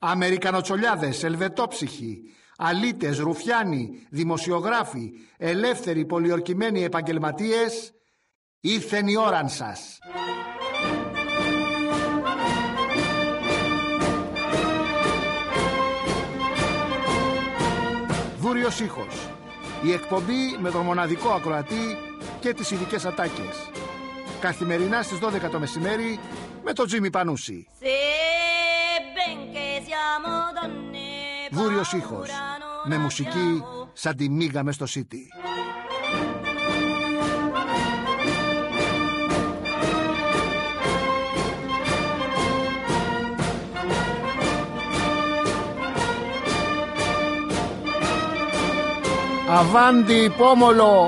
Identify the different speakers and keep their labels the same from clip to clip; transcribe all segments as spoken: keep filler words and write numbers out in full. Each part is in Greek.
Speaker 1: Αμερικανοτσολιάδες, ελβετόψυχοι, αλήτες, ρουφιάνοι, δημοσιογράφοι, ελεύθεροι πολιορκημένοι επαγγελματίες, ήρθεν η ώραν σας. Βούριος ήχος. Η εκπομπή με τον μοναδικό ακροατή και τις ειδικές ατάκες. Καθημερινά στις δώδεκα το μεσημέρι με τον Τζίμι Πανούση. Βούριος ήχος. Με μουσική σαν τη μίγα μες στο City. Αβάντι πόμολο.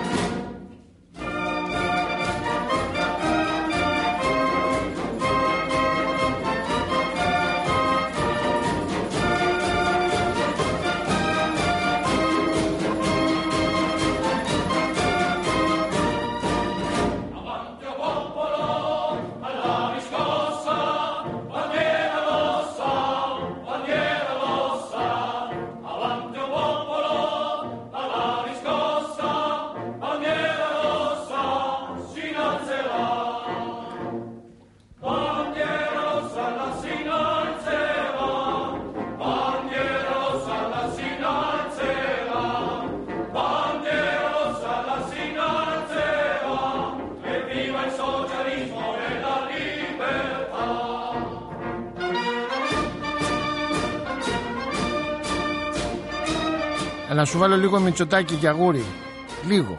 Speaker 1: Να σου βάλω λίγο Μητσοτάκη και Αγούρι. Λίγο.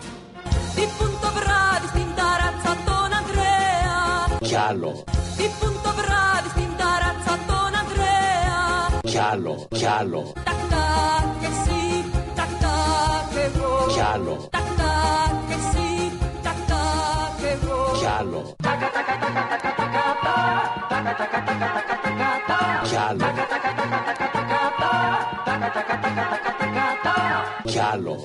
Speaker 2: Κι άλλο. Κι άλλο. Κι άλλο. Κι άλλο. Κι άλλο. Κι άλλο. Κι άλλο.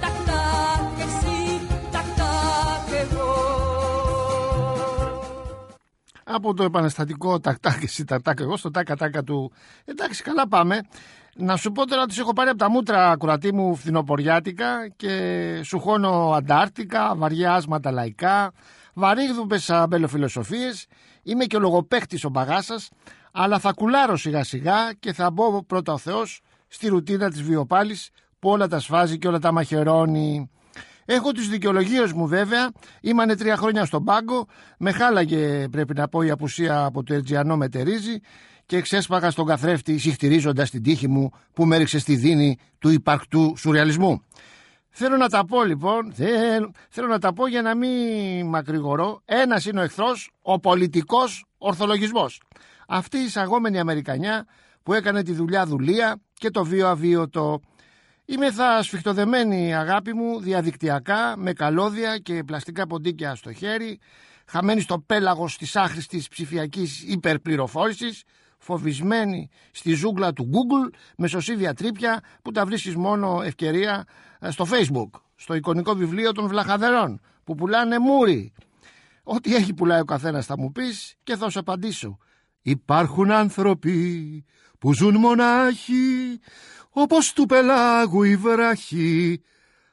Speaker 1: Από το επαναστατικό τακτά και εσύ τακτά και εγώ στο τάκα τάκα του. Εντάξει, καλά πάμε. Να σου πω τώρα ότι σε έχω πάρει από τα μούτρα, κουρατή μου, φθινοποριάτικα και σου χώνω αντάρτικα, βαριά άσματα λαϊκά, βαρύγδουπες αμπελοφιλοσοφίες. Είμαι και ο λογοπαίχτης ο μπαγάσας, αλλά θα κουλάρω σιγά σιγά και θα μπω πρώτα ο Θεός στη ρουτίνα της βιοπάλης που όλα τα σφάζει και όλα τα μαχαιρώνει. Έχω τις δικαιολογίες μου βέβαια, ήμανε τρία χρόνια στον πάγκο, με χάλαγε πρέπει να πω η απουσία από το Ερτζιανό Μετερίζει και ξέσπαγα στον καθρέφτη συχτηρίζοντας την τύχη μου που με έριξε στη δίνη του υπαρκτού σουρεαλισμού. Θέλω να τα πω λοιπόν, θέλω, θέλω να τα πω για να μην μακρηγορώ. Ένας είναι ο εχθρός, ο πολιτικός ορθολογισμός. Αυτή η εισαγόμενη Αμερικανιά που έκανε τη δουλειά δουλεία και το βίο αβίωτο. Είμαι θα σφιχτοδεμένη αγάπη μου διαδικτυακά με καλώδια και πλαστικά ποντίκια στο χέρι, χαμένη στο πέλαγος της άχρηστης ψηφιακής υπερπληροφόρησης, φοβισμένη στη ζούγκλα του Google με σωσίβια τρύπια που τα βρίσκεις μόνο ευκαιρία στο Facebook, στο εικονικό βιβλίο των βλαχαδερών που πουλάνε μούρι. Ό,τι έχει πουλάει ο καθένας θα μου πεις και θα σου απαντήσω. Υπάρχουν άνθρωποι που ζουν μονάχοι όπως του πελάγου η βράχη,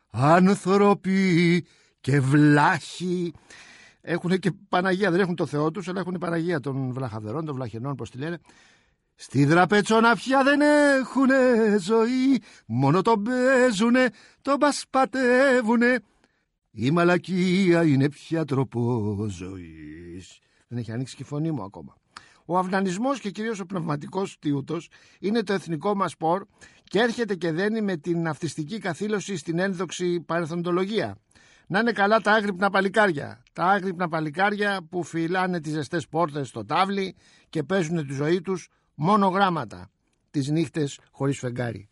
Speaker 1: άνθρωποι και βλάχοι. Έχουν και Παναγία, δεν έχουν το Θεό τους, αλλά έχουν Παναγία των βλαχαδερών, των βλαχενών, πώς τη λένε. Στη δραπετσόνα πια δεν έχουνε ζωή, μόνο τον παίζουνε, τον πασπατεύουνε. Η μαλακία είναι πια τρόπο ζωής. Δεν έχει ανοίξει και η φωνή μου ακόμα. Ο αυνανισμός και κυρίως ο πνευματικός τιούτος είναι το εθνικό μας σπορ και έρχεται και δένει με την αυτιστική καθήλωση στην ένδοξη παρελθοντολογία. Να είναι καλά τα άγρυπνα παλικάρια. Τα άγρυπνα παλικάρια που φυλάνε τις ζεστές πόρτες στο τάβλι και παίζουν τη ζωή τους μόνο γράμματα. Τις νύχτες χωρίς φεγγάρι.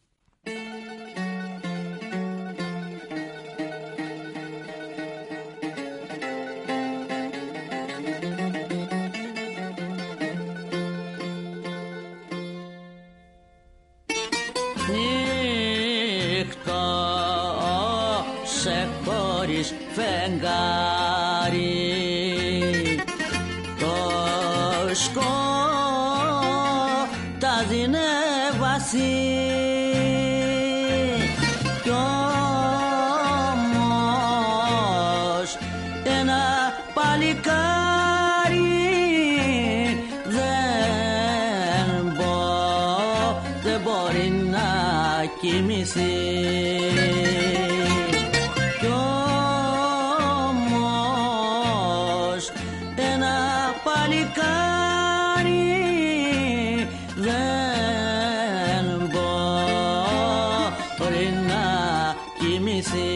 Speaker 3: Φεγγάρι το σκοτάδι νεύμα περάσει κι όμως ένα παλικάρι δεν, μπο, δεν μπορεί να κοιμηθεί. Κι όμως ένα παλικάρι δεν μπορεί να κοιμηθεί.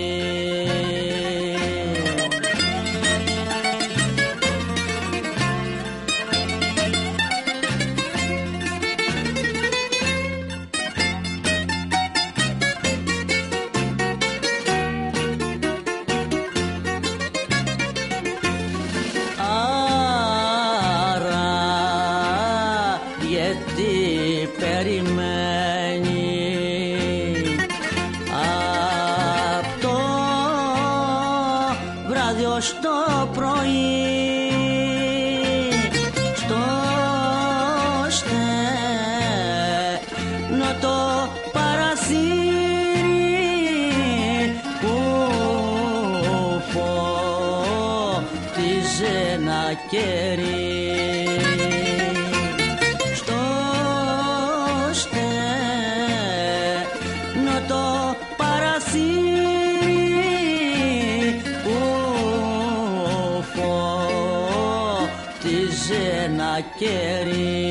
Speaker 3: Στο πρωί στο στενό το παραθύρι που φώτιζε ένα κερί. Στο στενό το παραθύρι ένα κερί.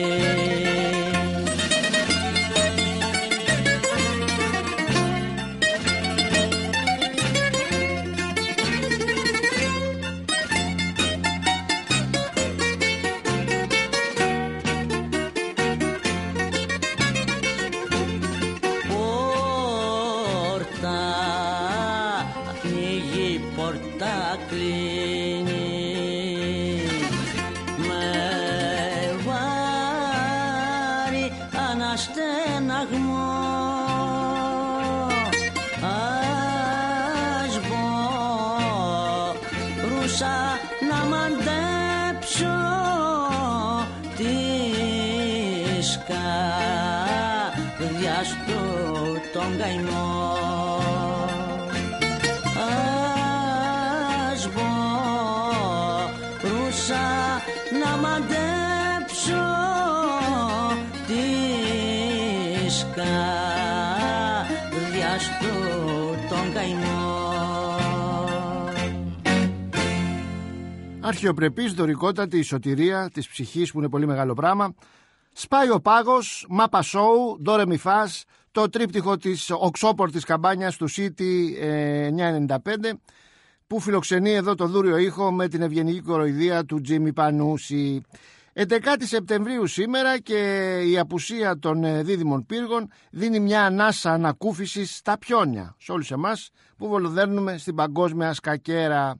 Speaker 3: Πόρτα ανοίγει, πόρτα κλείνει, στεναγμό. Ας μπορούσα να μαντέψω της καρδιάς του τον καημό. Ας μπορούσα να μαντέψω της καρδιάς του τον καημό.
Speaker 1: Αρχαιοπρεπής, δωρικότατη η σωτηρία της ψυχής που είναι πολύ μεγάλο πράγμα. Σπάει ο πάγος, μάπα σόου, ντόρε μι φας, το τρίπτυχο της οξόπορτης καμπάνιας του City εννιακόσια ενενήντα πέντε που φιλοξενεί εδώ το δούριο ήχο με την ευγενική κοροϊδία του Τζίμι Πανούση. έντεκα Σεπτεμβρίου σήμερα και η απουσία των δίδυμων πύργων δίνει μια ανάσα ανακούφισης στα πιόνια σε όλους εμάς που βολοδέρνουμε στην παγκόσμια σκακέρα.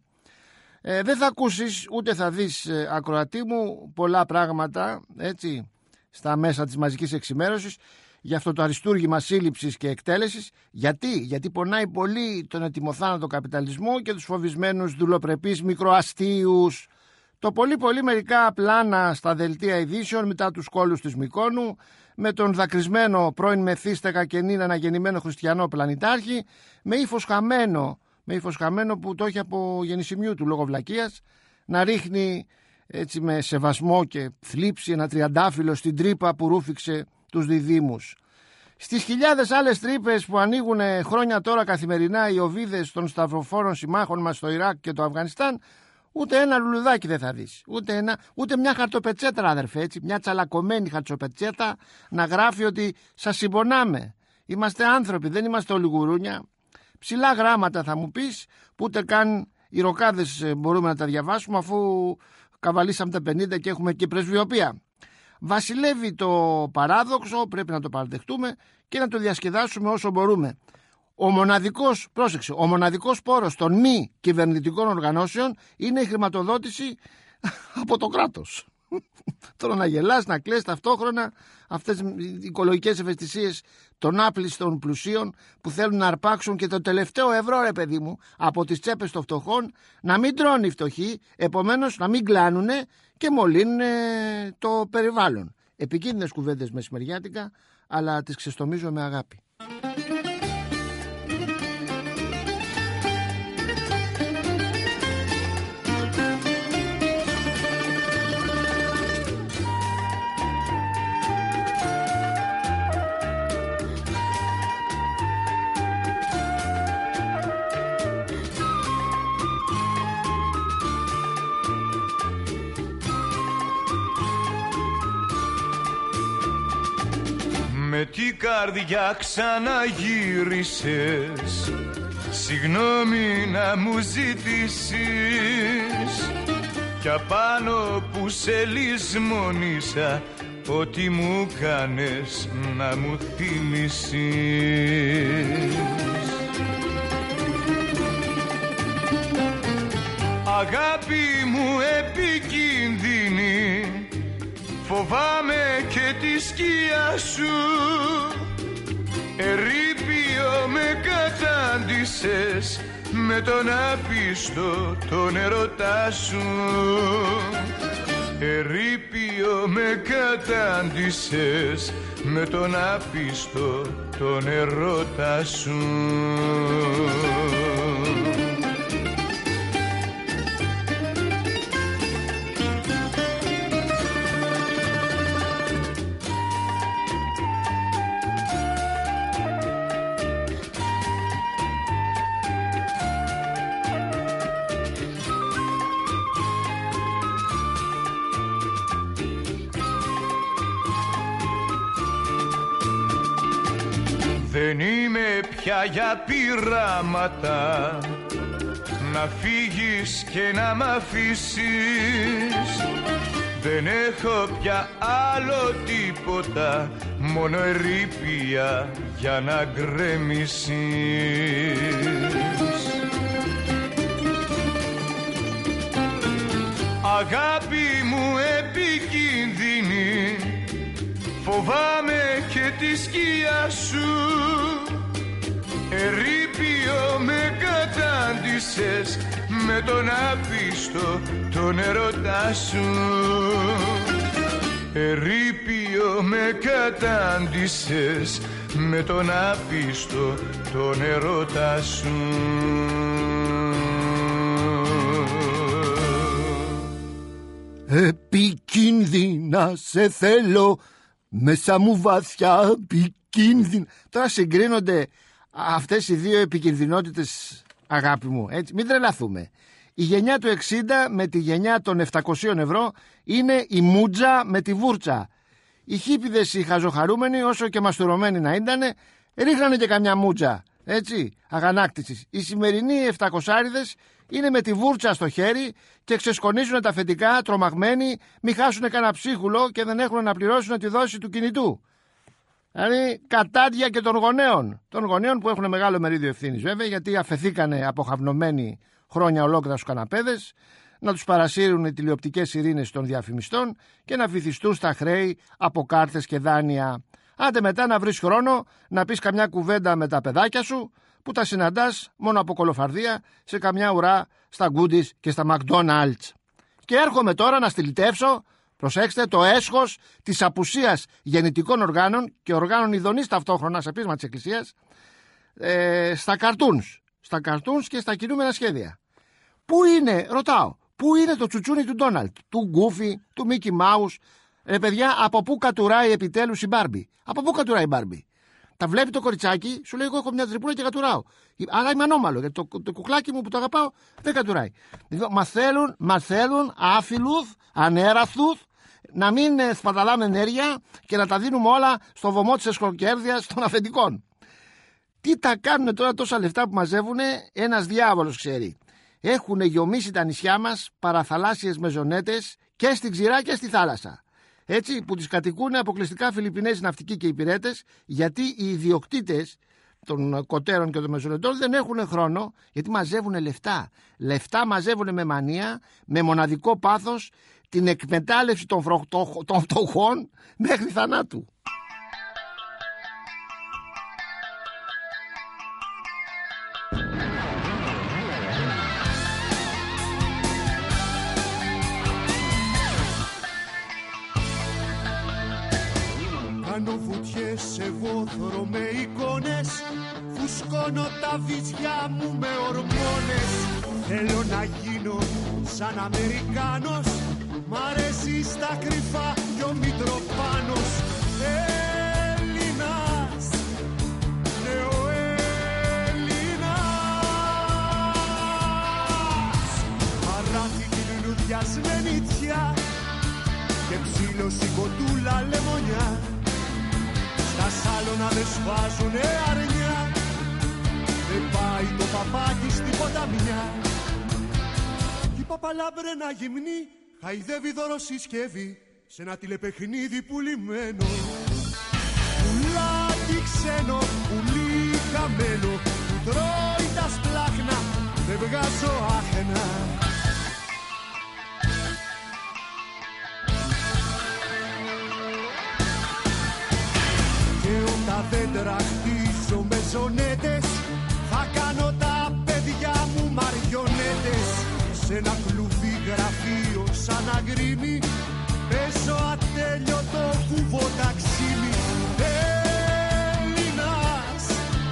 Speaker 1: Ε, δεν θα ακούσεις ούτε θα δεις, ε, ακροατή μου, πολλά πράγματα έτσι στα μέσα της μαζικής εξημέρωσης για αυτό το αριστούργημα σύλληψης και εκτέλεσης. Γιατί, γιατί πονάει πολύ τον ετοιμοθάνατο καπιταλισμό και τους φοβισμένους δουλοπρεπείς μικροαστίους. Το πολύ πολύ μερικά πλάνα στα δελτία ειδήσεων μετά τους κόλους της Μυκόνου, με τον δακρυσμένο πρώην μεθύστακα και νυν αναγεννημένο χριστιανό πλανητάρχη, με ύφος χαμένο, με ύφος χαμένο που το έχει από γεννησιμιού του λόγω βλακείας, να ρίχνει έτσι με σεβασμό και θλίψη ένα τριαντάφυλλο στην τρύπα που ρούφηξε τους διδήμους. Στις χιλιάδες άλλες τρύπες που ανοίγουν χρόνια τώρα καθημερινά οι οβίδες των σταυροφόρων συμμάχων μας στο Ιράκ και το Αφγανιστάν, ούτε ένα λουλουδάκι δεν θα δεις. Ούτε, ένα, ούτε μια χαρτοπετσέτα, αδερφέ, έτσι, μια τσαλακωμένη χαρτοπετσέτα να γράφει ότι σας συμπονάμε. Είμαστε άνθρωποι, δεν είμαστε όλοι γουρούνια. Ψηλά γράμματα θα μου πεις, που ούτε καν οι ροκάδες μπορούμε να τα διαβάσουμε, αφού καβαλήσαμε τα πενήντα και έχουμε και πρεσβειοπία. Βασιλεύει το παράδοξο, πρέπει να το παραδεχτούμε και να το διασκεδάσουμε όσο μπορούμε. Ο μοναδικός, πρόσεξε, ο μοναδικός πόρος των μη κυβερνητικών οργανώσεων είναι η χρηματοδότηση από το κράτος. Τώρα να γελάς, να κλαις ταυτόχρονα αυτές οι οικολογικές ευαισθησίες των άπλιστων πλουσίων που θέλουν να αρπάξουν και το τελευταίο ευρώ, ρε παιδί μου, από τις τσέπες των φτωχών, να μην τρώνε οι φτωχοί, επομένως να μην κλάνουνε και μολύνουν το περιβάλλον. Επικίνδυνες κουβέντες μεσημεριάτικα, αλλά τις ξεστομίζω με αγάπη.
Speaker 4: Με την καρδιά ξαναγύρισες, συγγνώμη να μου ζητήσεις, κι απάνω που σε λησμονήσα, ό,τι μου κάνες να μου θυμίσεις. Αγάπη μου επικίνδυνη, φοβάμαι και τη σκιά σου, ερείπιο με κατάντησες με τον άπιστο τον ερωτά σου. Ερείπιο με κατάντησες με τον άπιστο τον ερωτά σου. Δεν είμαι πια για πειράματα, να φύγεις και να μ' αφήσεις. Δεν έχω πια άλλο τίποτα, μόνο ερείπια για να γκρεμίσεις. Αγάπη μου επικίνδυνη, φοβάμαι και τη σκιά σου, ερείπιο με κατάντησες με τον άπιστο τον ερωτά σου. Ερείπιο με κατάντησες με τον άπιστο τον ερωτά σου.
Speaker 1: Επικίνδυνα σε θέλω, μέσα μου βαθιά επικίνδυνα. Τώρα συγκρίνονται αυτές οι δύο επικινδυνότητες, αγάπη μου, έτσι. Μην τρελαθούμε. Η γενιά του εξήντα με τη γενιά των επτακόσια ευρώ είναι η μούτζα με τη βούρτσα. Οι χίπηδες οι χαζοχαρούμενοι, όσο και μαστουρωμένοι να ήτανε, ρίχνανε και καμιά μούτζα, έτσι, αγανάκτησης. Οι σημερινοί επτακοσάριδες είναι με τη βούρτσα στο χέρι και ξεσκονίζουν τα αφεντικά τρομαγμένοι, μη χάσουν κανένα ψίχουλο και δεν έχουν να πληρώσουν τη δόση του κινητού. Δηλαδή κατάντια και των γονέων. Των γονέων που έχουν μεγάλο μερίδιο ευθύνης βέβαια, γιατί αφεθήκανε αποχαυνωμένοι χρόνια ολόκληρα στους καναπέδες, να τους παρασύρουν οι τηλεοπτικές ειρήνες των διαφημιστών και να βυθιστούν στα χρέη από κάρτες και δάνεια. Άντε μετά να βρεις χρόνο να πεις καμιά κουβέντα με τα παιδάκια σου, που τα συναντάς μόνο από κολοφαρδία σε καμιά ουρά στα Goodies και στα McDonald's. Και έρχομαι τώρα να στυλιτεύσω, προσέξτε, το έσχος της απουσίας γεννητικών οργάνων και οργάνων ειδονής ταυτόχρονα σε πείσμα της Εκκλησίας, ε, στα καρτούνς. Στα καρτούνς και στα κινούμενα σχέδια. Πού είναι, ρωτάω, πού είναι το τσουτσούνι του Ντόναλτ, του Γκούφι, του Μίκι Μάους? Ε, παιδιά, από πού κατουράει επιτέλους η Μπάρμπι? Από πού κατουράει η Μπάρμπι? Τα βλέπει το κοριτσάκι, σου λέει: εγώ έχω μια τρυπούλα και κατουράω. Άρα είμαι ανώμαλο, γιατί το, το, το κουκλάκι μου που το αγαπάω δεν κατουράει. Λοιπόν, μα θέλουν, μα θέλουν άφιλουθ, ανέραθουθ, να μην ε, σπαταλάμε ενέργεια και να τα δίνουμε όλα στο βωμό της εσχροκέρδειας των αφεντικών. Τι τα κάνουν τώρα τόσα λεφτά που μαζεύουν, ένας διάβολος ξέρει. Έχουν γιομίσει τα νησιά μας παραθαλάσσιες μεζονέτες και στην ξηρά και στη θάλασσα. Έτσι, που τις κατοικούν αποκλειστικά Φιλιππινέζοι ναυτικοί και υπηρέτες, γιατί οι ιδιοκτήτες των κοτέρων και των μεζονετών δεν έχουν χρόνο, γιατί μαζεύουν λεφτά. Λεφτά μαζεύουν με μανία, με μοναδικό πάθος, την εκμετάλλευση των, φρο... των φτωχών μέχρι θανάτου.
Speaker 5: Κάνω βουτιές σε βόθρο με εικόνες, φουσκώνω τα βυζιά μου με ορμόνες. Θέλω να γίνω σαν Αμερικάνος, μ' αρέσει στα κρυφά κι ο Μητροπάνος. Έλληνας, νεοέλληνας, παράθηκη λουλουδιασμένη τιά και ψήλωση κοντούλα λεμονιά. Στα σάλωνα δε σφάζουνε αρνιά, δεν πάει το παπάκι στην ποταμιά. Κι η παπαλάμπρενα γυμνή χαϊδεύει δωροσυσκεύη σε ένα τηλεπαιχνίδι πουλημένο. Πουλάκι ξένο, πουλί χαμένο, που τρώει τα σπλάχνα, δεν βγάζω άχνα. Και όταν δέντρα χτίζω με ζωνέτες, θα κάνω τα παιδιά μου μαριονέτες. Σε ένα κλουβί γραφείο σαν αγκρίμι, παίζω ατέλειωτο κουβοταξίμι. Έλληνας,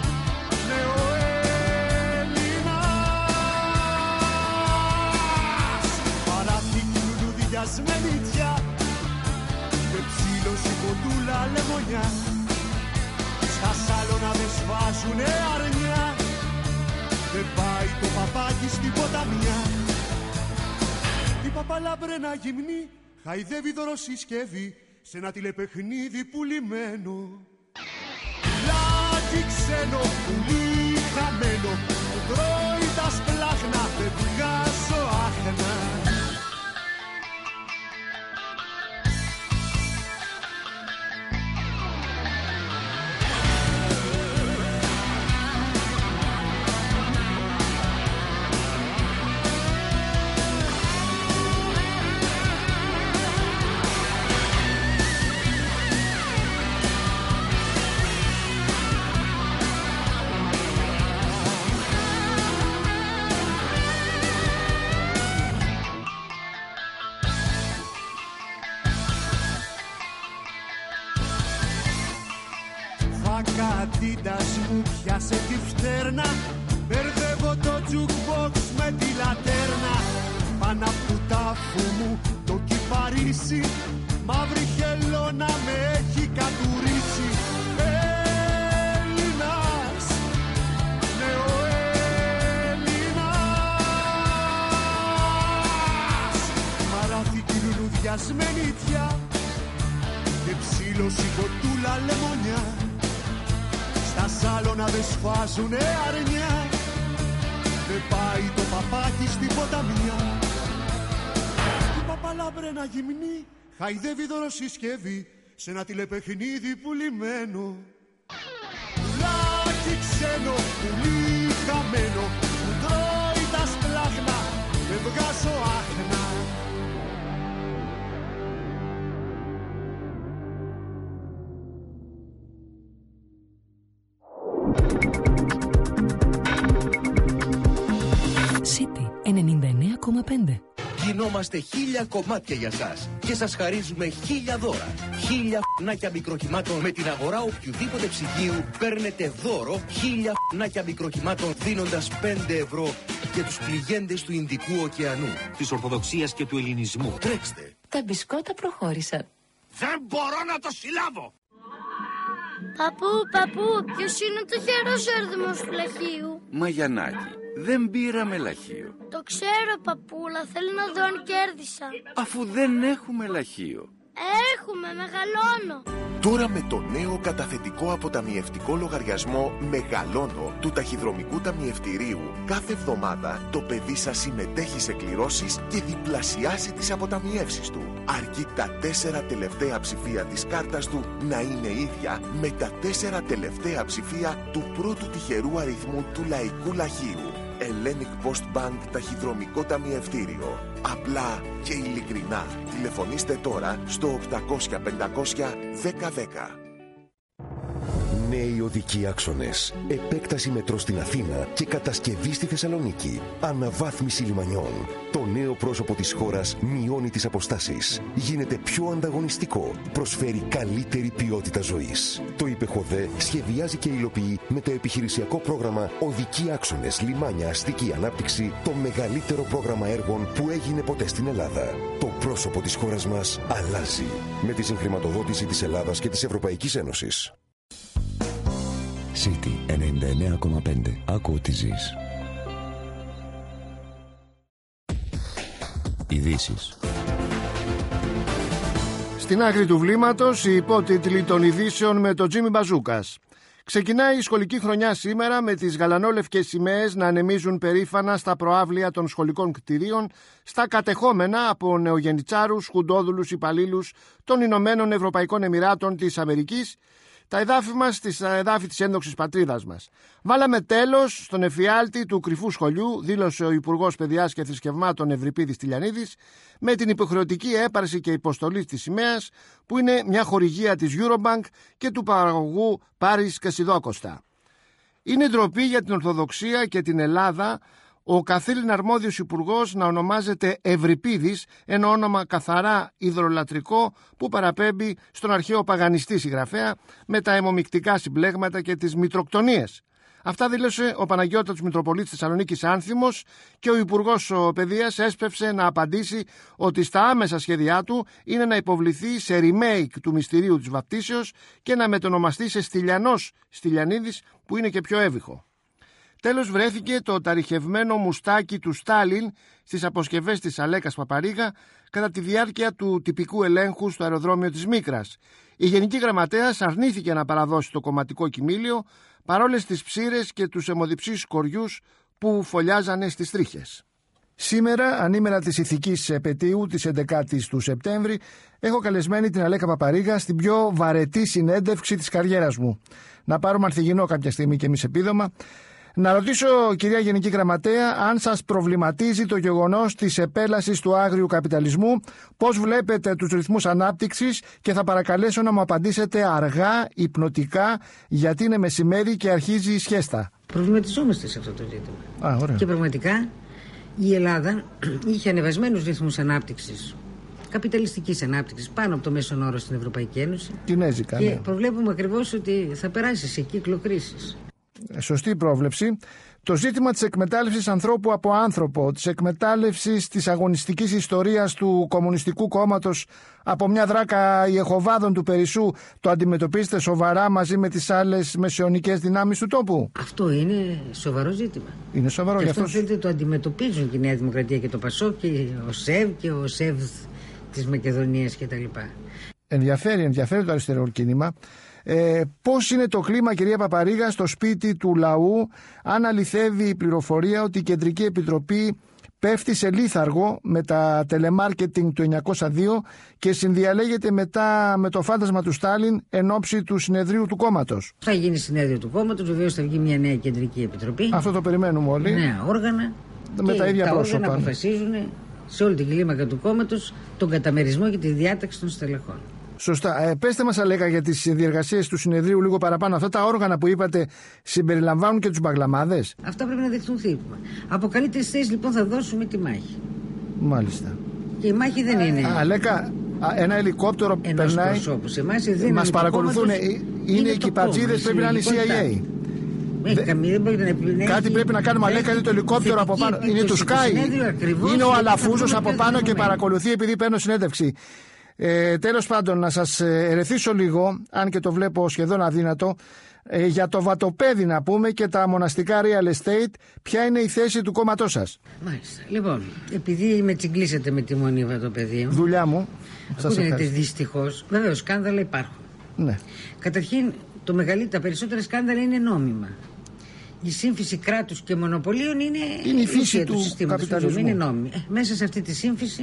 Speaker 5: νεοέλληνας, παράθηκη λουλουδιασμένη τιά με ψήλωση κοντούλα λεμονιά. Στα σάλωνα δε σβάζουνε αρνιά, δεν πάει το παπάκι στην ποταμιά. Η παπαλάμπρενα γυμνή χαϊδεύει δωροσυσκεύη σε ένα τηλεπαιχνίδι πουλημένο. Πουλάκι ξένο, πουλί χαμένο, που τρώει τα σπλάχνα, δεν βγάζω άχνα. Κατήτας μου πιάσε τη φτέρνα, μπερδεύω το jukebox με τη λατέρνα. Πάνω απ' του τάφου μου το κυπαρίσι, μαύρη χελώνα με έχει κατουρίσει. Έλληνας, νεοέλληνας, παράθηκη λουλουδιασμένη τιά και ψήλωση κοντούλα λεμονιά. Στα σάλωνα δε σφάζουνε αρνιά, δεν πάει το παπάκι στην ποταμιά. Η παπαλάμπρενα γυμνή χαϊδεύει δωροσυσκεύη σε ένα τηλεπαιχνίδι πουλημένο. Πουλάκι ξένο, πουλί χαμένο, που τρώει τα σπλάχνα, δεν βγάζω άχνα.
Speaker 6: City ενενήντα εννέα κόμμα πέντε.
Speaker 7: Γινόμαστε χίλια κομμάτια για σας και σας χαρίζουμε χίλια δώρα. Χίλια φ***νάκια μικροχυμάτων με την αγορά οποιοδήποτε ψυγείου παίρνετε δώρο χίλια φ***νάκια μικροχυμάτων δίνοντας πέντε ευρώ για τους πληγέντες του Ινδικού ωκεανού, της Ορθοδοξίας και του Ελληνισμού. Τρέξτε.
Speaker 6: Τα μπισκότα προχώρησαν.
Speaker 7: Δεν μπορώ να το συλλάβω.
Speaker 8: Παππού, παππού, ποιος είναι το χερός έρδημος του λαχείου?
Speaker 9: Μαγιανάκη, δεν πήραμε λαχείο.
Speaker 8: Το ξέρω, παππούλα, θέλω να δω αν κέρδισα.
Speaker 9: Αφού δεν έχουμε λαχείο.
Speaker 8: Έχουμε, μεγαλώνω.
Speaker 10: Τώρα με το νέο καταθετικό αποταμιευτικό λογαριασμό Μεγαλώνω του Ταχυδρομικού Ταμιευτηρίου, κάθε εβδομάδα το παιδί σας συμμετέχει σε κληρώσεις και διπλασιάζει τις αποταμιεύσεις του. Αρκεί τα τέσσερα τελευταία ψηφία της κάρτας του να είναι ίδια με τα τέσσερα τελευταία ψηφία του πρώτου τυχερού αριθμού του λαϊκού λαχείου. Hellenic Post Bank Ταχυδρομικό Ταμιευτήριο. Απλά και ειλικρινά. Τηλεφωνήστε τώρα στο οκτακόσια πεντακόσια δέκα δέκα.
Speaker 11: Νέοι οδικοί άξονες. Επέκταση μετρό στην Αθήνα και κατασκευή στη Θεσσαλονίκη. Αναβάθμιση λιμανιών. Το νέο πρόσωπο της χώρας μειώνει τις αποστάσεις. Γίνεται πιο ανταγωνιστικό. Προσφέρει καλύτερη ποιότητα ζωής. Το ΙΠΕΧΟΔΕ σχεδιάζει και υλοποιεί με το επιχειρησιακό πρόγραμμα Οδικοί Άξονες, Λιμάνια, Αστική Ανάπτυξη το μεγαλύτερο πρόγραμμα έργων που έγινε ποτέ στην Ελλάδα. Το πρόσωπο της χώρας μας αλλάζει. Με τη συγχρηματοδότηση της Ελλάδας και της Ευρωπαϊκής Ένωσης.
Speaker 12: City ενενήντα εννέα κόμμα πέντε. Άκου ό,τι ζεις. Ειδήσεις.
Speaker 1: Στην άκρη του βλήματος οι υπότιτλοι των ειδήσεων με τον Τζίμι Μπαζούκας. Ξεκινάει η σχολική χρονιά σήμερα με τις γαλανόλευκες σημαίες να ανεμίζουν περήφανα στα προάβλια των σχολικών κτηρίων, στα κατεχόμενα από νεογεννητσάρους, χουντόδουλους υπαλλήλους των Ηνωμένων Ευρωπαϊκών Εμιράτων της Αμερικής, τα εδάφη μας, στις εδάφη της ένδοξης πατρίδας μας. Βάλαμε τέλος στον εφιάλτη του κρυφού σχολιού, δήλωσε ο Υπουργός Παιδιάς και Θρησκευμάτων Ευρυπίδης Τηλιανίδης, με την υποχρεωτική έπαρση και υποστολή της σημαίας, που είναι μια χορηγία της Eurobank και του παραγωγού Πάρης Κασιδόκοστα. Είναι ντροπή για την Ορθοδοξία και την Ελλάδα ο καθήλυν αρμόδιος υπουργός να ονομάζεται Ευρυπίδης, ένα όνομα καθαρά ιδρολατρικό που παραπέμπει στον αρχαίο παγανιστή συγγραφέα με τα αιμομυκτικά συμπλέγματα και τις μητροκτονίες. Αυτά δήλωσε ο Παναγιώτατος Μητροπολίτης Θεσσαλονίκης Άνθιμος και ο Υπουργός Παιδείας έσπευσε να απαντήσει ότι στα άμεσα σχέδιά του είναι να υποβληθεί σε remake του μυστηρίου της βαπτίσεως και να μετονομαστεί σε Στυλιανός Στυλιανίδης, που είναι και πιο έβυχο. Τέλος βρέθηκε το ταριχευμένο μουστάκι του Στάλιν στις αποσκευές της Αλέκας Παπαρίγα κατά τη διάρκεια του τυπικού ελέγχου στο αεροδρόμιο της Μίκρας. Η Γενική Γραμματέας αρνήθηκε να παραδώσει το κομματικό κοιμήλιο παρόλες τις ψήρες και τους αιμοδιψείς κοριούς που φωλιάζανε στις τρίχες. Σήμερα, ανήμερα της ηθικής επετείου της έντεκατης του Σεπτέμβρη, έχω καλεσμένη την Αλέκα Παπαρίγα στην πιο βαρετή συνέντευξη της καριέρας μου. Να πάρουμε ανθυγινό κάποια στιγμή και εμείς επίδομα. Να ρωτήσω, κυρία Γενική Γραμματέα, αν σας προβληματίζει το γεγονός της επέλασης του άγριου καπιταλισμού, πώς βλέπετε τους ρυθμούς ανάπτυξης, και θα παρακαλέσω να μου απαντήσετε αργά, υπνοτικά, γιατί είναι μεσημέρι και αρχίζει η σιέστα.
Speaker 13: Προβληματιζόμαστε σε αυτό το ζήτημα.
Speaker 1: Α, ωραία.
Speaker 13: Και πραγματικά η Ελλάδα είχε ανεβασμένους ρυθμούς ανάπτυξης, καπιταλιστικής ανάπτυξης, πάνω από το μέσον όρο στην Ευρωπαϊκή Ένωση.
Speaker 1: Κινέζικα,
Speaker 13: και
Speaker 1: ναι.
Speaker 13: προβλέπουμε ακριβώς ότι θα περάσει σε κύκλο κρίσης.
Speaker 1: Σωστή πρόβλεψη. Το ζήτημα της εκμετάλλευσης ανθρώπου από άνθρωπο, της εκμετάλλευσης της αγωνιστικής ιστορίας του Κομμουνιστικού Κόμματος από μια δράκα ιεχωβάδων του Περισσού, το αντιμετωπίζετε σοβαρά μαζί με τις άλλες μεσαιωνικές δυνάμεις του τόπου?
Speaker 13: Αυτό είναι σοβαρό ζήτημα.
Speaker 1: Είναι σοβαρό.
Speaker 13: Και
Speaker 1: για
Speaker 13: αυτό,
Speaker 1: αυτός...
Speaker 13: θέλετε, το αντιμετωπίζουν και η Νέα Δημοκρατία και το ΠΑΣΟΚ και ο ΣΕΒ και ο ΣΕΒ της Μακεδονίας κτλ.
Speaker 1: Ενδιαφέρει, ενδιαφέρει το αριστερό κίνημα. Ε, πώς είναι το κλίμα, κυρία Παπαρίγα, στο σπίτι του λαού, αν αληθεύει η πληροφορία ότι η Κεντρική Επιτροπή πέφτει σε λίθαργο με τα τελεμάρκετινγκ του εννιακόσια δύο και συνδιαλέγεται μετά με το φάντασμα του Στάλιν εν ώψη του συνεδρίου του κόμματος?
Speaker 13: Θα γίνει συνέδριο του κόμματος, βεβαίως θα βγει μια νέα Κεντρική Επιτροπή.
Speaker 1: Αυτό το περιμένουμε όλοι.
Speaker 13: Νέα όργανα.
Speaker 1: Με
Speaker 13: και
Speaker 1: τα ίδια
Speaker 13: τα
Speaker 1: πρόσωπα.
Speaker 13: όργανα αποφασίζουν σε όλη την κλίμακα του κόμματος τον καταμερισμό και τη διάταξη των στελεχών.
Speaker 1: Σωστά. Ε, πέστε μας, Αλέκα, για τις διεργασίες του συνεδρίου λίγο παραπάνω. Αυτά τα όργανα που είπατε συμπεριλαμβάνουν και τους μπαγλαμάδες?
Speaker 13: Αυτά πρέπει να δεχτούν θύμα. Από καλύτερες θέσεις λοιπόν θα δώσουμε τη μάχη.
Speaker 1: Μάλιστα.
Speaker 13: Και η μάχη δεν είναι.
Speaker 1: Α, Αλέκα, ένα ελικόπτερο
Speaker 13: ενός
Speaker 1: περνάει.
Speaker 13: Προσώπου. Σε εμάς η δύναμη
Speaker 1: μας
Speaker 13: του
Speaker 1: παρακολουθούν.
Speaker 13: κόμματος
Speaker 1: Είναι,
Speaker 13: είναι
Speaker 1: οι
Speaker 13: το
Speaker 1: κυπατζίδες, πρέπει να είναι η σι άι έι.
Speaker 13: Δε... Καμία, δεν να
Speaker 1: Κάτι πρέπει να κάνουμε, Αλέκα, είναι το ελικόπτερο από πάνω. Είναι του Sky. Είναι ο Αλαφούζος από πάνω και παρακολουθεί επειδή παίρνω συνέντευξη. Ε, τέλος πάντων, να σας ερεθίσω λίγο, αν και το βλέπω σχεδόν αδύνατο, ε, για το βατοπέδι να πούμε και τα μοναστικά real estate. Ποια είναι η θέση του κόμματός σας?
Speaker 13: Μάλιστα. Λοιπόν, επειδή με τσιγκλίσετε με τη μονή βατοπεδίου,
Speaker 1: δουλειά μου, σας ευχαριστώ.
Speaker 13: Δυστυχώς, βέβαια, σκάνδαλα υπάρχουν.
Speaker 1: Ναι.
Speaker 13: Καταρχήν, το μεγαλύτερο, τα περισσότερα σκάνδαλα είναι νόμιμα. Η σύμφυση κράτους και μονοπωλίων είναι,
Speaker 1: είναι η φύση του, του καπιταλισμού.
Speaker 13: Είναι νόμιμη. Ε, μέσα σε αυτή τη σύμφυση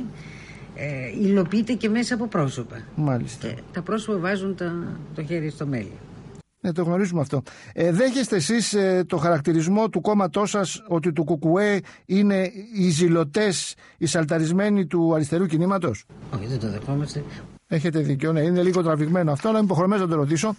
Speaker 13: ε, υλοποιείται και μέσα από πρόσωπα.
Speaker 1: Μάλιστα.
Speaker 13: Και τα πρόσωπα βάζουν τα, το χέρι στο μέλι.
Speaker 1: Ναι, το γνωρίζουμε αυτό. Ε, δέχεστε εσείς ε, το χαρακτηρισμό του κόμματός σας ότι του Κουκουέ είναι οι ζηλωτές, οι σαλταρισμένοι του αριστερού κινήματος?
Speaker 13: Όχι, δεν το δεχόμαστε.
Speaker 1: Έχετε δίκιο, ναι, είναι λίγο τραβηγμένο αυτό, αλλά είμαι υποχρεωμένος να το ρωτήσω.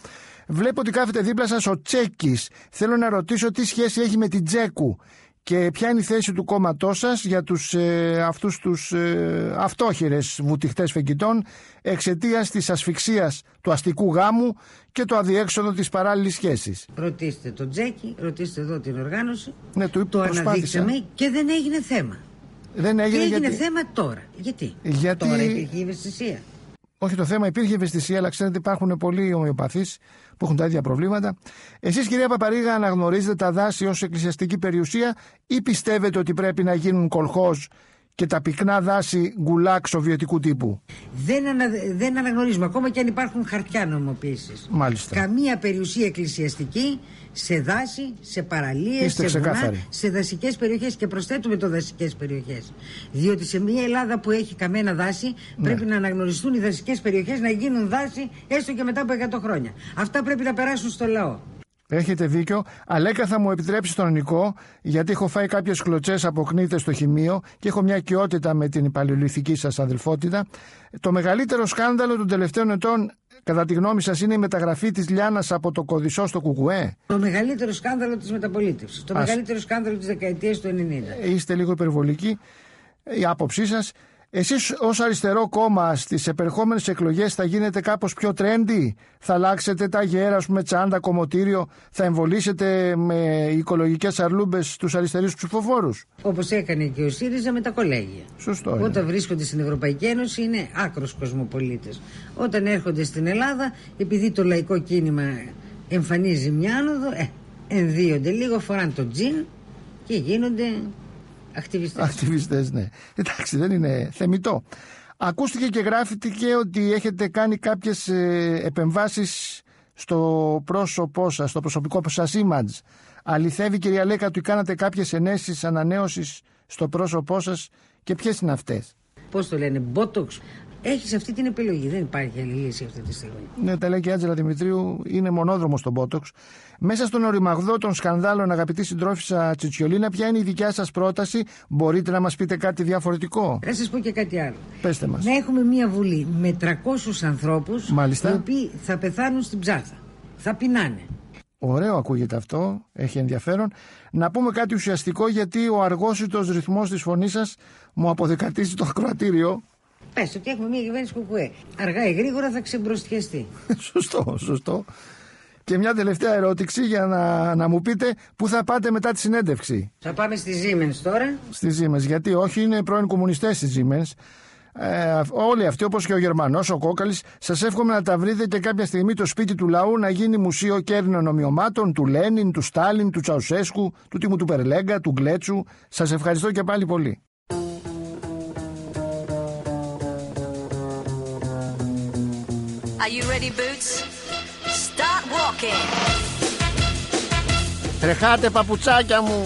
Speaker 1: Βλέπω ότι κάθεται δίπλα σας ο Τσέκης. Θέλω να ρωτήσω τι σχέση έχει με την Τζέκου και ποια είναι η θέση του κόμματός σας για τους, ε, αυτούς τους ε, αυτόχειρες βουτυχτές φεγγιτών εξαιτίας της ασφυξίας του αστικού γάμου και το αδιέξοδο της παράλληλης σχέσης.
Speaker 13: Ρωτήστε τον Τζέκη, ρωτήστε εδώ την οργάνωση.
Speaker 1: Ναι, του
Speaker 13: το αναδείξαμε και δεν έγινε θέμα.
Speaker 1: Δεν έγινε,
Speaker 13: και έγινε
Speaker 1: γιατί...
Speaker 13: θέμα τώρα. Γιατί?
Speaker 1: γιατί
Speaker 13: τώρα υπήρχε ευαισθησία.
Speaker 1: Όχι, το θέμα υπήρχε ευαισθησία, αλλά ξέρετε υπάρχουν πολλοί ομοιοπαθείς που έχουν τα ίδια προβλήματα. Εσείς, κυρία Παπαρίγα, αναγνωρίζετε τα δάση ως εκκλησιαστική περιουσία ή πιστεύετε ότι πρέπει να γίνουν κολχόζ και τα πυκνά δάση γκουλάκ σοβιετικού τύπου?
Speaker 13: Δεν, ανα, δεν αναγνωρίζουμε, ακόμα και αν υπάρχουν χαρτιά νομοποίησης.
Speaker 1: Μάλιστα.
Speaker 13: Καμία περιουσία εκκλησιαστική σε δάση, σε παραλίες, σε βουνά, σε δασικές περιοχές, και προσθέτουμε το δασικές περιοχές. Διότι σε μια Ελλάδα που έχει καμένα δάση, ναι, πρέπει να αναγνωριστούν οι δασικές περιοχές, να γίνουν δάση έστω και μετά από εκατό χρόνια. Αυτά πρέπει να περάσουν στο λαό.
Speaker 1: Έχετε δίκιο. Αλέκα, θα μου επιτρέψει τον Νικό, γιατί έχω φάει κάποιες κλωτσές από κνήτες στο χημείο και έχω μια οικειότητα με την υπαλληλοηθική σας αδελφότητα. Το μεγαλύτερο σκάνδαλο των τελευταίων ετών, κατά τη γνώμη σας, είναι η μεταγραφή της Λιάννας από το Κωδισό στο Κουκουέ?
Speaker 13: Το μεγαλύτερο σκάνδαλο της μεταπολίτευσης. Το Ας... μεγαλύτερο σκάνδαλο της δεκαετίας του ενενήντα.
Speaker 1: Είστε λίγο υπερβολικοί η άποψή σας. Εσείς ως αριστερό κόμμα στις επερχόμενες εκλογές θα γίνετε κάπως πιο τρέντι? Θα αλλάξετε τα γέρα, ας πούμε, τσάντα, κομμωτήριο? Θα εμβολήσετε με οικολογικές αρλούμπες τους αριστερούς ψηφοφόρους?
Speaker 13: Όπως έκανε και ο ΣΥΡΙΖΑ με τα κολέγια.
Speaker 1: Σωστό είναι.
Speaker 13: Όταν βρίσκονται στην Ευρωπαϊκή Ένωση είναι άκρος κοσμοπολίτες. Όταν έρχονται στην Ελλάδα, επειδή το λαϊκό κίνημα εμφανίζει μια άνοδο, ε, ενδύονται λίγο, φοράνε το τζιν και γίνονται... Ακτιβιστές.
Speaker 1: Ακτιβιστές, ναι. Εντάξει, δεν είναι θεμιτό. Ακούστηκε και γράφτηκε ότι έχετε κάνει κάποιες ε, επεμβάσεις στο πρόσωπό σας, στο προσωπικό σας image. Αληθεύει, κυρία Λέκα, ότι κάνατε κάποιες ενέσεις ανανέωσης στο πρόσωπό σας, και ποιες είναι αυτές?
Speaker 13: Πώς το λένε, Botox? Έχεις αυτή την επιλογή, δεν υπάρχει άλλη λύση αυτή τη στιγμή.
Speaker 1: Ναι, τα λέει και η Άντζελα Δημητρίου, είναι μονόδρομο στο Botox. Μέσα στον οριμαγδό των σκανδάλων, αγαπητή συντρόφισσα Τσιτσιολίνα, ποια είναι η δικιά σας πρόταση? Μπορείτε να μας πείτε κάτι διαφορετικό?
Speaker 13: Θα σας πω και κάτι άλλο.
Speaker 1: Πέστε μας.
Speaker 13: Να έχουμε μια βουλή με τριακόσιους ανθρώπους,
Speaker 1: μάλιστα,
Speaker 13: οι οποίοι θα πεθάνουν στην ψάθα. Θα πεινάνε.
Speaker 1: Ωραίο ακούγεται αυτό, έχει ενδιαφέρον. Να πούμε κάτι ουσιαστικό, γιατί ο αργόσιτος ρυθμός της φωνής σας μου αποδεκατίζει το ακροατήριο.
Speaker 13: Πες ότι έχουμε μια κυβέρνηση κουκουέ. Αργά ή γρήγορα θα ξεμπροστιαστεί.
Speaker 1: Σωστό, σωστό. Και μια τελευταία ερώτηση για να, να μου πείτε πού θα πάτε μετά τη συνέντευξη.
Speaker 13: Θα πάμε στη Siemens τώρα.
Speaker 1: Στη Siemens, γιατί όχι, είναι πρώην κομμουνιστές στη Siemens. Ε, όλοι αυτοί, όπως και ο Γερμανός, ο Κόκαλης. Σας εύχομαι να τα βρείτε και κάποια στιγμή το σπίτι του λαού να γίνει μουσείο κέρνων ομοιωμάτων του Λένιν, του Στάλιν, του Τσαουσέσκου, του Τίμου του Περλέγκα, του Γκλέτσου. Σας ευχαριστώ και πάλι πολύ.
Speaker 14: Are you ready, Boots? Start walking.
Speaker 1: Τρεχάτε, παπουτσάκια μου.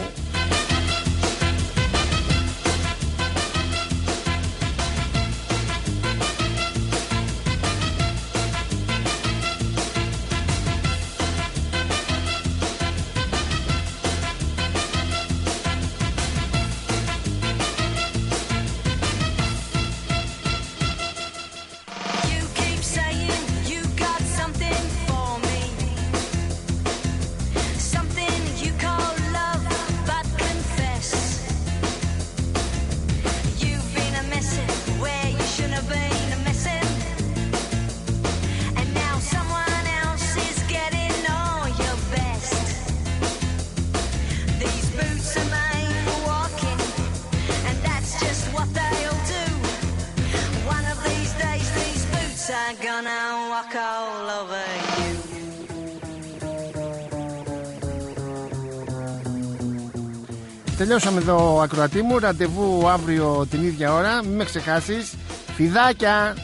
Speaker 1: Τελειώσαμε εδώ, ακροατή μου. Ραντεβού αύριο την ίδια ώρα. Μην με ξεχάσεις. Φιδάκια!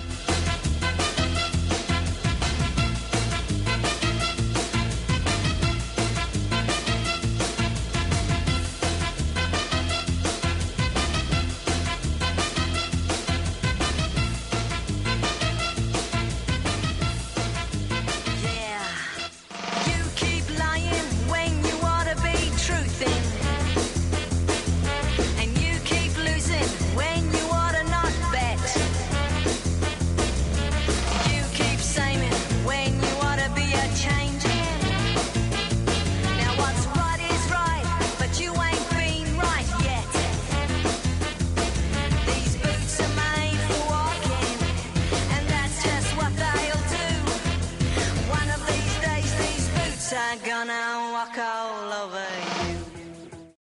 Speaker 3: down and walk all over you.